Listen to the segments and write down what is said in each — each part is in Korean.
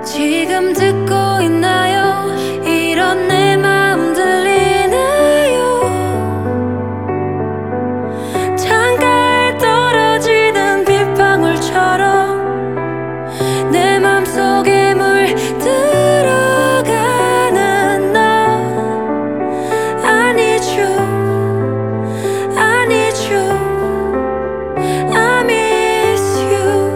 지금 듣고 있나요? 이런 내 마음 들리나요? 창가에 떨어지는 빗방울처럼 내 맘속에 물들어가는 너. I need you, I need you, I miss you.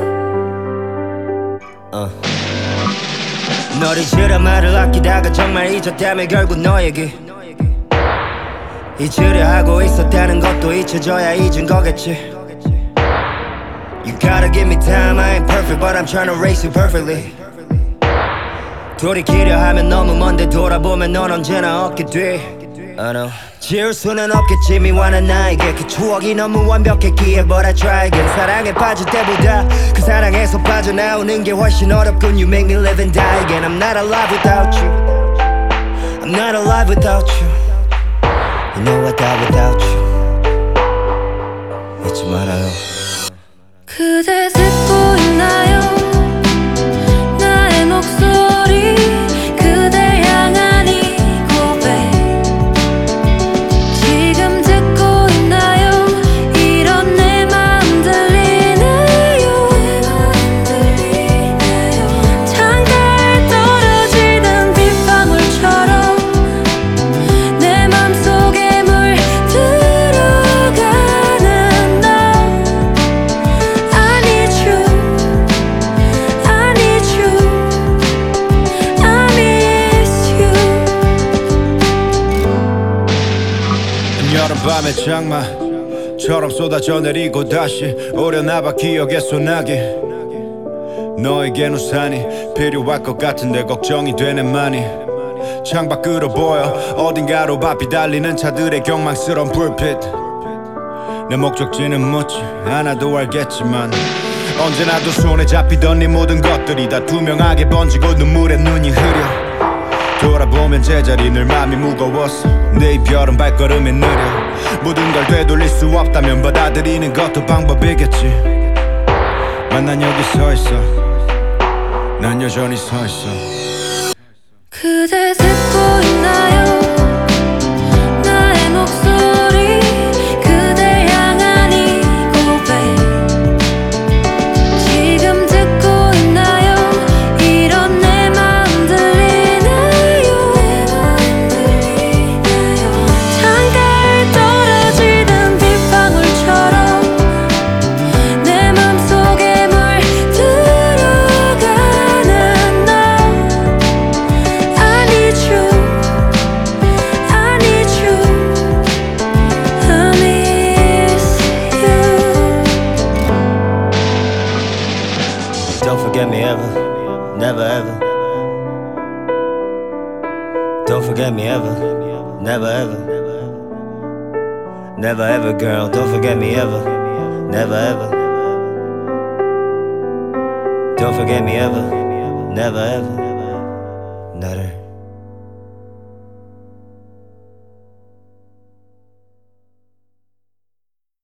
너를 잊으라 말을 아끼다가 정말 잊었다면 결국 너에게 잊으려 하고 있었다는 것도 잊혀져야 잊은 거겠지. You gotta give me time, I ain't perfect but I'm trying to raise you perfectly. 돌이키려 하면 너무 먼데 돌아보면 넌 언제나 얻게 돼. I know. 지울 수는 없겠지 미워하는 나에게 그 추억이 너무 완벽했기에 But I try again. 사랑에 빠질 때보다 그 사랑에서 빠져나오는 게 훨씬 어렵군. You make me live and die again. I'm not alive without you. I'm not alive without you. You know I die without you. 잊지 말아요. 그대 듣고 있나요? 나의 목소리 그댈 향한 이 고백. 지금 듣고 있나요? 이런 내 마음 들리나요? 창가에 떨어지는 빗방울처럼 내 맘속에 물들어가는 너. I need you, I need you, I miss you. 여름밤의 장마처럼 쏟아져 내리고 다시 오려나봐 기억의 소나기. 너에겐 우산이 필요할 것 같은데 걱정이 되네 많이. 창밖으로 보여 어딘가로 바삐 달리는 차들의 경망스러운 불빛. 내 목적지는 묻지 않아도 알겠지만 언제나도 손에 잡히던 네 모든 것들이 다 투명하게 번지고 눈물에 눈이 흐려. 돌아보면 제자리 늘 맘이 무거웠어. 내 이별은 발걸음이 느려. 모든 걸 되돌릴 수 없다면 받아들이는 것도 방법이겠지. 난 여기 서 있어. 난 여전히 서 있어. 그대 듣고 있나요? 나의 목소리 그댈 향한 이 고백. 지금 듣고 있나요? 이런 내 마음 들리나요? 창가에 떨어지는 빗방울처럼 내 맘속에 물들어가는 너. I need you, I need you, I miss you. Don't forget me ever, never ever. Don't forget me ever, never ever. Never ever girl, don't forget me ever, never ever. Don't forget me ever, never ever. 나를